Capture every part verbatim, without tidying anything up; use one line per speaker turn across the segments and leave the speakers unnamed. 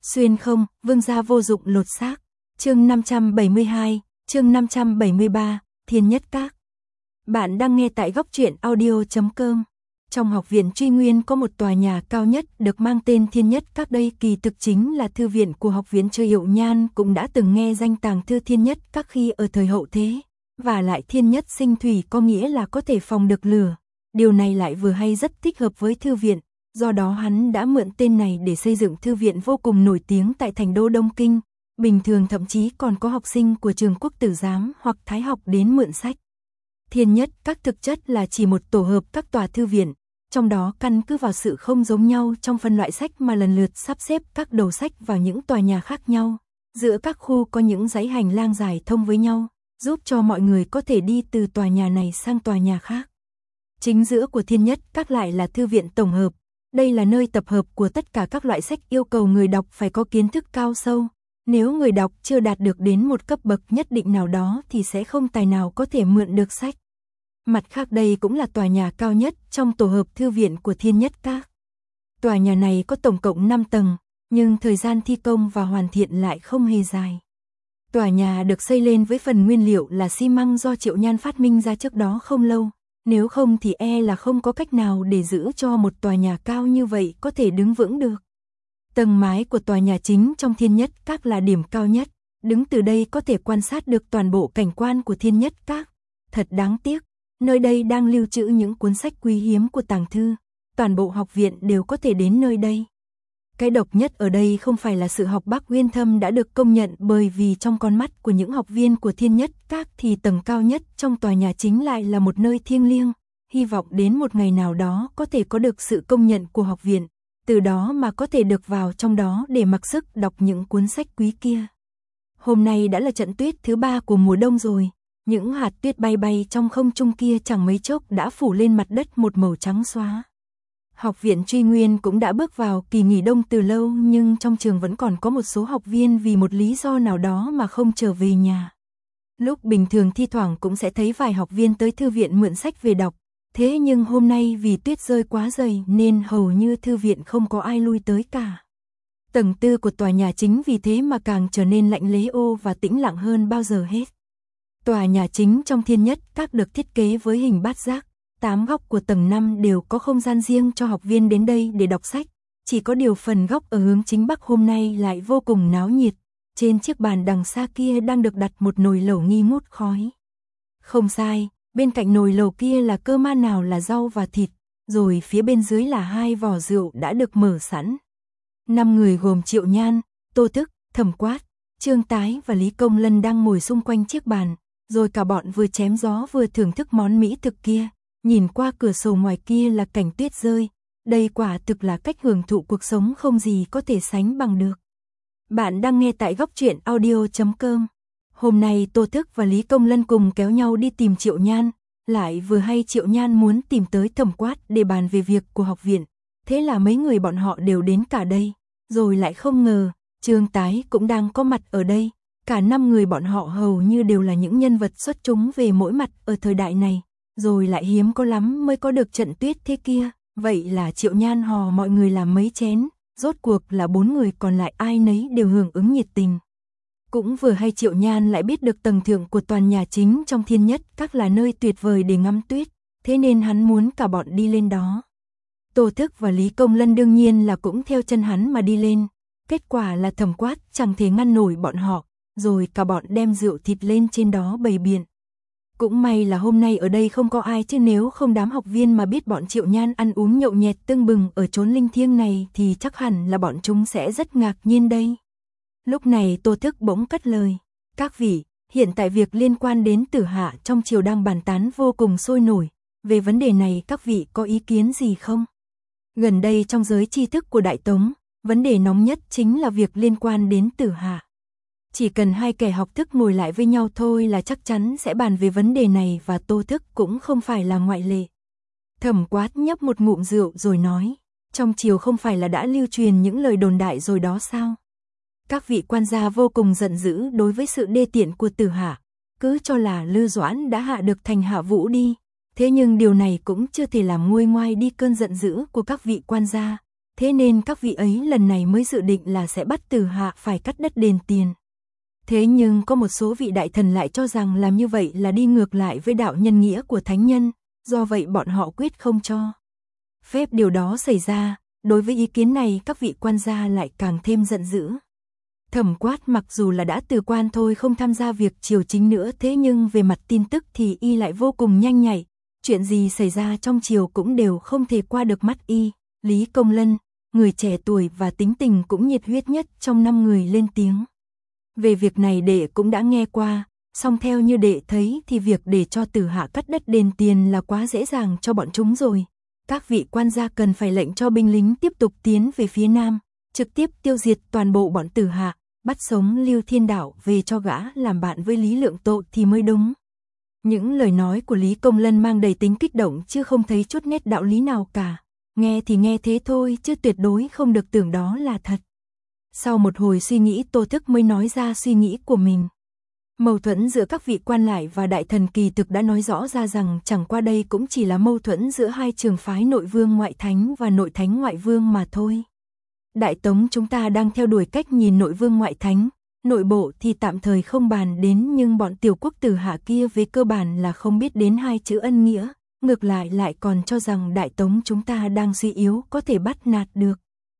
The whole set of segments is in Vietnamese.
Xuyên không, vương gia vô dụng lột xác. Chương năm trăm bảy mươi hai, chương năm trăm bảy mươi ba, Thiên Nhất Các. Bạn đang nghe tại góc truyện audio chấm com. Trong học viện Truy Nguyên có một tòa nhà cao nhất được mang tên Thiên Nhất Các, đây kỳ thực chính là thư viện của học viện Trừ Hiệu Nhan, cũng đã từng nghe danh tàng thư Thiên Nhất Các khi ở thời hậu thế. Và lại Thiên Nhất sinh thủy có nghĩa là có thể phòng được lửa. Điều này lại vừa hay rất thích hợp với thư viện. Do đó hắn đã mượn tên này để xây dựng thư viện vô cùng nổi tiếng tại thành đô Đông Kinh. Bình thường thậm chí còn có học sinh của trường Quốc Tử Giám hoặc Thái học đến mượn sách. Thiên Nhất Các thực chất là chỉ một tổ hợp các tòa thư viện, trong đó căn cứ vào sự không giống nhau trong phân loại sách mà lần lượt sắp xếp các đầu sách vào những tòa nhà khác nhau. Giữa các khu có những dãy hành lang dài thông với nhau, giúp cho mọi người có thể đi từ tòa nhà này sang tòa nhà khác. Chính giữa của Thiên Nhất Các lại là thư viện tổng hợp. Đây là nơi tập hợp của tất cả các loại sách yêu cầu người đọc phải có kiến thức cao sâu. Nếu người đọc chưa đạt được đến một cấp bậc nhất định nào đó thì sẽ không tài nào có thể mượn được sách. Mặt khác đây cũng là tòa nhà cao nhất trong tổ hợp thư viện của Thiên Nhất Các. Tòa nhà này có tổng cộng năm tầng, nhưng thời gian thi công và hoàn thiện lại không hề dài. Tòa nhà được xây lên với phần nguyên liệu là xi măng do Triệu Nhan phát minh ra trước đó không lâu. Nếu không thì e là không có cách nào để giữ cho một tòa nhà cao như vậy có thể đứng vững được. Tầng mái của tòa nhà chính trong Thiên Nhất Các là điểm cao nhất. Đứng từ đây có thể quan sát được toàn bộ cảnh quan của Thiên Nhất Các. Thật đáng tiếc, nơi đây đang lưu trữ những cuốn sách quý hiếm của tàng thư. Toàn bộ học viện đều có thể đến nơi đây. Cái độc nhất ở đây không phải là sự học bác uyên thâm đã được công nhận, bởi vì trong con mắt của những học viên của Thiên Nhất Các thì tầng cao nhất trong tòa nhà chính lại là một nơi thiêng liêng. Hy vọng đến một ngày nào đó có thể có được sự công nhận của học viện, từ đó mà có thể được vào trong đó để mặc sức đọc những cuốn sách quý kia. Hôm nay đã là trận tuyết thứ ba của mùa đông rồi. Những hạt tuyết bay bay trong không trung kia chẳng mấy chốc đã phủ lên mặt đất một màu trắng xóa. Học viện Truy Nguyên cũng đã bước vào kỳ nghỉ đông từ lâu, nhưng trong trường vẫn còn có một số học viên vì một lý do nào đó mà không trở về nhà. Lúc bình thường thi thoảng cũng sẽ thấy vài học viên tới thư viện mượn sách về đọc, thế nhưng hôm nay vì tuyết rơi quá dày nên hầu như thư viện không có ai lui tới cả. Tầng tư của tòa nhà chính vì thế mà càng trở nên lạnh lẽo ô và tĩnh lặng hơn bao giờ hết. Tòa nhà chính trong Thiên Nhất Các được thiết kế với hình bát giác. Tám góc của tầng năm đều có không gian riêng cho học viên đến đây để đọc sách. Chỉ có điều phần góc ở hướng chính bắc hôm nay lại vô cùng náo nhiệt. Trên chiếc bàn đằng xa kia đang được đặt một nồi lẩu nghi ngút khói. Không sai, bên cạnh nồi lẩu kia là cơ man nào là rau và thịt, rồi phía bên dưới là hai vỏ rượu đã được mở sẵn. Năm người gồm Triệu Nhan, Tô Thức, Thẩm Quát, Trương Tái và Lý Công Lân đang ngồi xung quanh chiếc bàn, rồi cả bọn vừa chém gió vừa thưởng thức món mỹ thực kia. Nhìn qua cửa sổ ngoài kia là cảnh tuyết rơi, đây quả thực là cách hưởng thụ cuộc sống không gì có thể sánh bằng được. Bạn đang nghe tại góc truyện audio chấm com. Hôm nay Tô Thức và Lý Công Lân cùng kéo nhau đi tìm Triệu Nhan, lại vừa hay Triệu Nhan muốn tìm tới Thẩm Quát để bàn về việc của học viện, thế là mấy người bọn họ đều đến cả đây, rồi lại không ngờ, Trương Tái cũng đang có mặt ở đây, cả năm người bọn họ hầu như đều là những nhân vật xuất chúng về mỗi mặt ở thời đại này. Rồi lại hiếm có lắm mới có được trận tuyết thế kia, vậy là Triệu Nhan hò mọi người làm mấy chén, rốt cuộc là bốn người còn lại ai nấy đều hưởng ứng nhiệt tình. Cũng vừa hay Triệu Nhan lại biết được tầng thượng của toàn nhà chính trong Thiên Nhất Các là nơi tuyệt vời để ngắm tuyết, thế nên hắn muốn cả bọn đi lên đó. Tô Thức và Lý Công Lân đương nhiên là cũng theo chân hắn mà đi lên, kết quả là Thẩm Quát chẳng thể ngăn nổi bọn họ, rồi cả bọn đem rượu thịt lên trên đó bày biện. Cũng may là hôm nay ở đây không có ai, chứ nếu không đám học viên mà biết bọn Triệu Nhan ăn uống nhậu nhẹt tưng bừng ở chốn linh thiêng này thì chắc hẳn là bọn chúng sẽ rất ngạc nhiên đây. Lúc này Tô Thức bỗng cất lời, các vị, hiện tại việc liên quan đến Tử Hạ trong triều đang bàn tán vô cùng sôi nổi, về vấn đề này các vị có ý kiến gì không? Gần đây trong giới tri thức của Đại Tống, vấn đề nóng nhất chính là việc liên quan đến Tử Hạ. Chỉ cần hai kẻ học thức ngồi lại với nhau thôi là chắc chắn sẽ bàn về vấn đề này, và Tô Thức cũng không phải là ngoại lệ. Thẩm Quát nhấp một ngụm rượu rồi nói, trong triều không phải là đã lưu truyền những lời đồn đại rồi đó sao? Các vị quan gia vô cùng giận dữ đối với sự đê tiện của Tử Hạ, cứ cho là Lư Doãn đã hạ được thành Hạ Vũ đi, thế nhưng điều này cũng chưa thể làm nguôi ngoai đi cơn giận dữ của các vị quan gia. thế nên các vị ấy lần này mới dự định là sẽ bắt Tử Hạ phải cắt đất đền tiền. Thế nhưng có một số vị đại thần lại cho rằng làm như vậy là đi ngược lại với đạo nhân nghĩa của thánh nhân, do vậy bọn họ quyết không cho phép điều đó xảy ra. Đối với ý kiến này các vị quan gia lại càng thêm giận dữ. Thẩm Quát mặc dù là đã từ quan thôi không tham gia việc triều chính nữa, thế nhưng về mặt tin tức thì y lại vô cùng nhanh nhạy, chuyện gì xảy ra trong triều cũng đều không thể qua được mắt y. Lý Công Lân, người trẻ tuổi và tính tình cũng nhiệt huyết nhất trong năm người lên tiếng. Về việc này đệ cũng đã nghe qua, song theo như đệ thấy thì việc để cho Tử Hạ cắt đất đền tiền là quá dễ dàng cho bọn chúng rồi. Các vị quan gia cần phải lệnh cho binh lính tiếp tục tiến về phía nam, trực tiếp tiêu diệt toàn bộ bọn Tử Hạ, bắt sống Lưu Thiên Đạo về cho gã làm bạn với Lý Lượng Tộ thì mới đúng. Những lời nói của Lý Công Lân mang đầy tính kích động chứ không thấy chút nét đạo lý nào cả. Nghe thì nghe thế thôi chứ tuyệt đối không được tưởng đó là thật. Sau một hồi suy nghĩ Tô Thức mới nói ra suy nghĩ của mình. Mâu thuẫn giữa các vị quan lại và đại thần kỳ thực đã nói rõ ra rằng chẳng qua đây cũng chỉ là mâu thuẫn giữa hai trường phái nội vương ngoại thánh và nội thánh ngoại vương mà thôi. Đại Tống chúng ta đang theo đuổi cách nhìn nội vương ngoại thánh, nội bộ thì tạm thời không bàn đến, nhưng bọn tiểu quốc Tử Hạ kia về cơ bản là không biết đến hai chữ ân nghĩa, ngược lại lại còn cho rằng Đại Tống chúng ta đang suy yếu có thể bắt nạt được.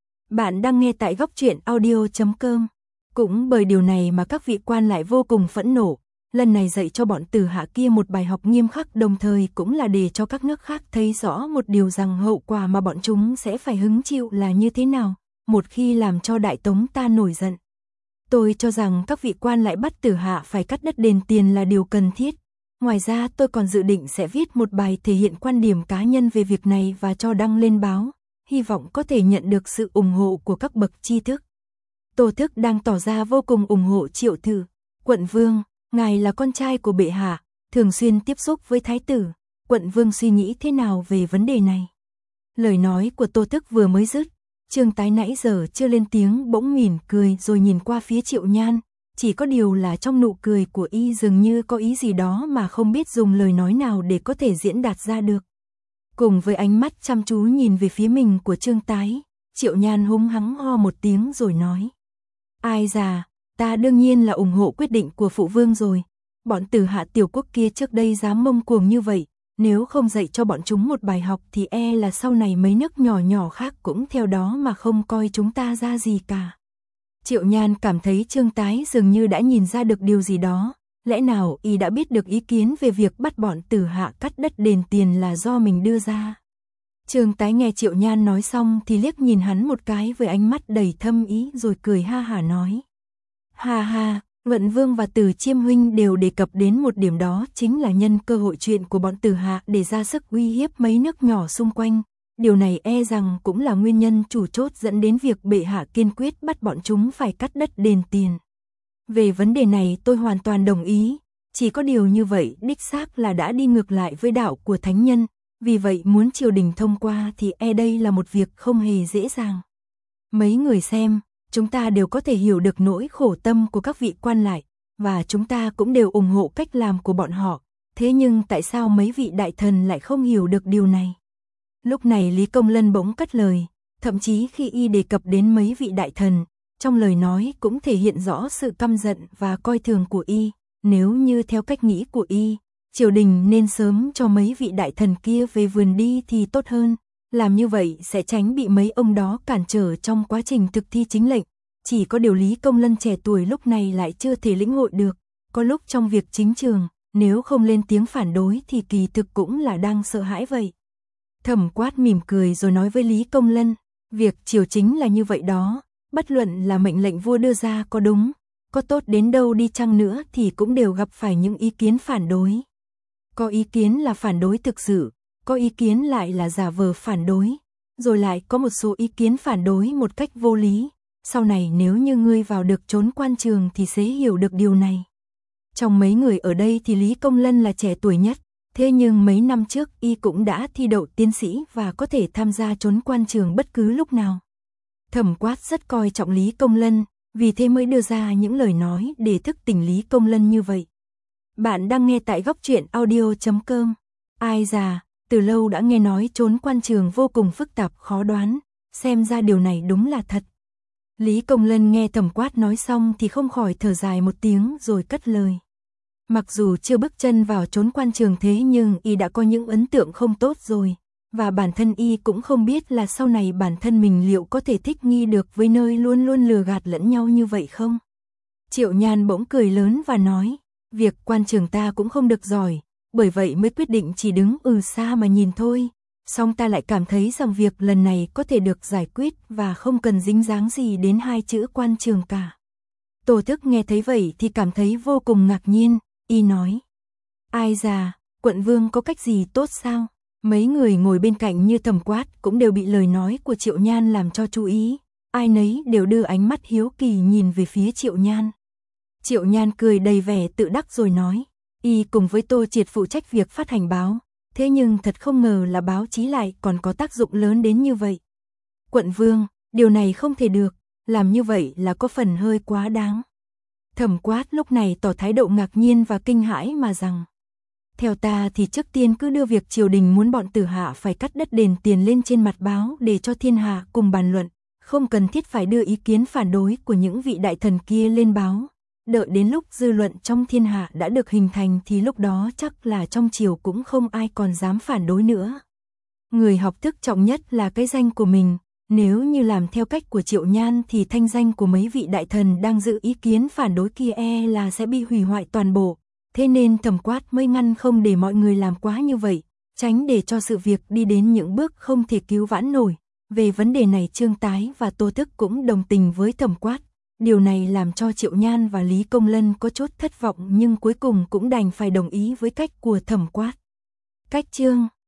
Bạn đang nghe tại góc truyện audio chấm com. Cũng bởi điều này mà các vị quan lại vô cùng phẫn nộ, lần này dạy cho bọn Tử Hạ kia một bài học nghiêm khắc, đồng thời cũng là để cho các nước khác thấy rõ một điều rằng hậu quả mà bọn chúng sẽ phải hứng chịu là như thế nào, một khi làm cho Đại Tống ta nổi giận. Tôi cho rằng các vị quan lại bắt Tử Hạ phải cắt đất đền tiền là điều cần thiết. Ngoài ra tôi còn dự định sẽ viết một bài thể hiện quan điểm cá nhân về việc này và cho đăng lên báo, hy vọng có thể nhận được sự ủng hộ của các bậc tri thức. Tô Thức đang tỏ ra vô cùng ủng hộ Triệu Thử. Quận Vương, ngài là con trai của bệ hạ, thường xuyên tiếp xúc với thái tử, Quận Vương suy nghĩ thế nào về vấn đề này? Lời nói của Tô Thức vừa mới dứt, Trương Tái nãy giờ chưa lên tiếng bỗng mỉm cười rồi nhìn qua phía Triệu Nhan, chỉ có điều là trong nụ cười của y dường như có ý gì đó mà không biết dùng lời nói nào để có thể diễn đạt ra được. Cùng với ánh mắt chăm chú nhìn về phía mình của Trương Tái, Triệu Nhan húng hắng ho một tiếng rồi nói: Ai già, ta đương nhiên là ủng hộ quyết định của phụ vương rồi. Bọn Tử Hạ tiểu quốc kia trước đây dám mông cuồng như vậy, nếu không dạy cho bọn chúng một bài học thì e là sau này mấy nước nhỏ nhỏ khác cũng theo đó mà không coi chúng ta ra gì cả. Triệu Nhan cảm thấy Trương Tái dường như đã nhìn ra được điều gì đó, lẽ nào y đã biết được ý kiến về việc bắt bọn Tử Hạ cắt đất đền tiền là do mình đưa ra. Trương Tái nghe Triệu Nhan nói xong thì liếc nhìn hắn một cái với ánh mắt đầy thâm ý rồi cười ha hả nói: Ha ha, Vận Vương và Từ Chiêm huynh đều đề cập đến một điểm, đó chính là nhân cơ hội chuyện của bọn Tử Hạ để ra sức uy hiếp mấy nước nhỏ xung quanh. Điều này e rằng cũng là nguyên nhân chủ chốt dẫn đến việc bệ hạ kiên quyết bắt bọn chúng phải cắt đất đền tiền. Về vấn đề này tôi hoàn toàn đồng ý, chỉ có điều như vậy đích xác là đã đi ngược lại với đạo của thánh nhân, vì vậy muốn triều đình thông qua thì e đây là một việc không hề dễ dàng. Mấy người xem, chúng ta đều có thể hiểu được nỗi khổ tâm của các vị quan lại, và chúng ta cũng đều ủng hộ cách làm của bọn họ, thế nhưng tại sao mấy vị đại thần lại không hiểu được điều này? Lúc này Lý Công Lân bỗng cất lời, thậm chí khi y đề cập đến mấy vị đại thần, trong lời nói cũng thể hiện rõ sự căm giận và coi thường của y. Nếu như theo cách nghĩ của y, triều đình nên sớm cho mấy vị đại thần kia về vườn đi thì tốt hơn, làm như vậy sẽ tránh bị mấy ông đó cản trở trong quá trình thực thi chính lệnh. Chỉ có điều Lý Công Lân trẻ tuổi lúc này lại chưa thể lĩnh hội được, có lúc trong việc chính trường, nếu không lên tiếng phản đối thì kỳ thực cũng là đang sợ hãi vậy. Thẩm Quát mỉm cười rồi nói với Lý Công Lân, việc triều chính là như vậy đó, bất luận là mệnh lệnh vua đưa ra có đúng, có tốt đến đâu đi chăng nữa thì cũng đều gặp phải những ý kiến phản đối. Có ý kiến là phản đối thực sự, có ý kiến lại là giả vờ phản đối, rồi lại có một số ý kiến phản đối một cách vô lý. Sau này nếu như ngươi vào được chốn quan trường thì sẽ hiểu được điều này. Trong mấy người ở đây thì Lý Công Lân là trẻ tuổi nhất, thế nhưng mấy năm trước y cũng đã thi đậu tiến sĩ và có thể tham gia chốn quan trường bất cứ lúc nào. Thẩm Quát rất coi trọng Lý Công Lân, vì thế mới đưa ra những lời nói để thức tỉnh Lý Công Lân như vậy. Bạn đang nghe tại góc truyện audio chấm com. Ai già, từ lâu đã nghe nói chốn quan trường vô cùng phức tạp khó đoán, xem ra điều này đúng là thật. Lý Công Lân nghe Thẩm Quát nói xong thì không khỏi thở dài một tiếng rồi cất lời. Mặc dù chưa bước chân vào chốn quan trường thế nhưng y đã có những ấn tượng không tốt rồi, và bản thân y cũng không biết là sau này bản thân mình liệu có thể thích nghi được với nơi luôn luôn lừa gạt lẫn nhau như vậy không? Triệu Nhan bỗng cười lớn và nói, việc quan trường ta cũng không được giỏi, bởi vậy mới quyết định chỉ đứng ừ xa mà nhìn thôi. Song ta lại cảm thấy rằng việc lần này có thể được giải quyết và không cần dính dáng gì đến hai chữ quan trường cả. Tổ Thức nghe thấy vậy thì cảm thấy vô cùng ngạc nhiên, y nói. Ai già, quận vương có cách gì tốt sao? Mấy người ngồi bên cạnh như Thẩm Quát cũng đều bị lời nói của Triệu Nhan làm cho chú ý, ai nấy đều đưa ánh mắt hiếu kỳ nhìn về phía Triệu Nhan. Triệu Nhan cười đầy vẻ tự đắc rồi nói, y cùng với Tô Triệt phụ trách việc phát hành báo, thế nhưng thật không ngờ là báo chí lại còn có tác dụng lớn đến như vậy. Quận vương, điều này không thể được, làm như vậy là có phần hơi quá đáng. Thẩm Quát lúc này tỏ thái độ ngạc nhiên và kinh hãi mà rằng, theo ta thì trước tiên cứ đưa việc triều đình muốn bọn Tử Hạ phải cắt đất đền tiền lên trên mặt báo để cho thiên hạ cùng bàn luận, không cần thiết phải đưa ý kiến phản đối của những vị đại thần kia lên báo. Đợi đến lúc dư luận trong thiên hạ đã được hình thành thì lúc đó chắc là trong triều cũng không ai còn dám phản đối nữa. Người học thức trọng nhất là cái danh của mình, nếu như làm theo cách của Triệu Nhan thì thanh danh của mấy vị đại thần đang giữ ý kiến phản đối kia e là sẽ bị hủy hoại toàn bộ. Thế nên Thẩm Quát mới ngăn không để mọi người làm quá như vậy, tránh để cho sự việc đi đến những bước không thể cứu vãn nổi. Về vấn đề này Trương Tái và Tô Thức cũng đồng tình với Thẩm Quát. Điều này làm cho Triệu Nhan và Lý Công Lân có chút thất vọng nhưng cuối cùng cũng đành phải đồng ý với cách của Thẩm Quát. Cách chương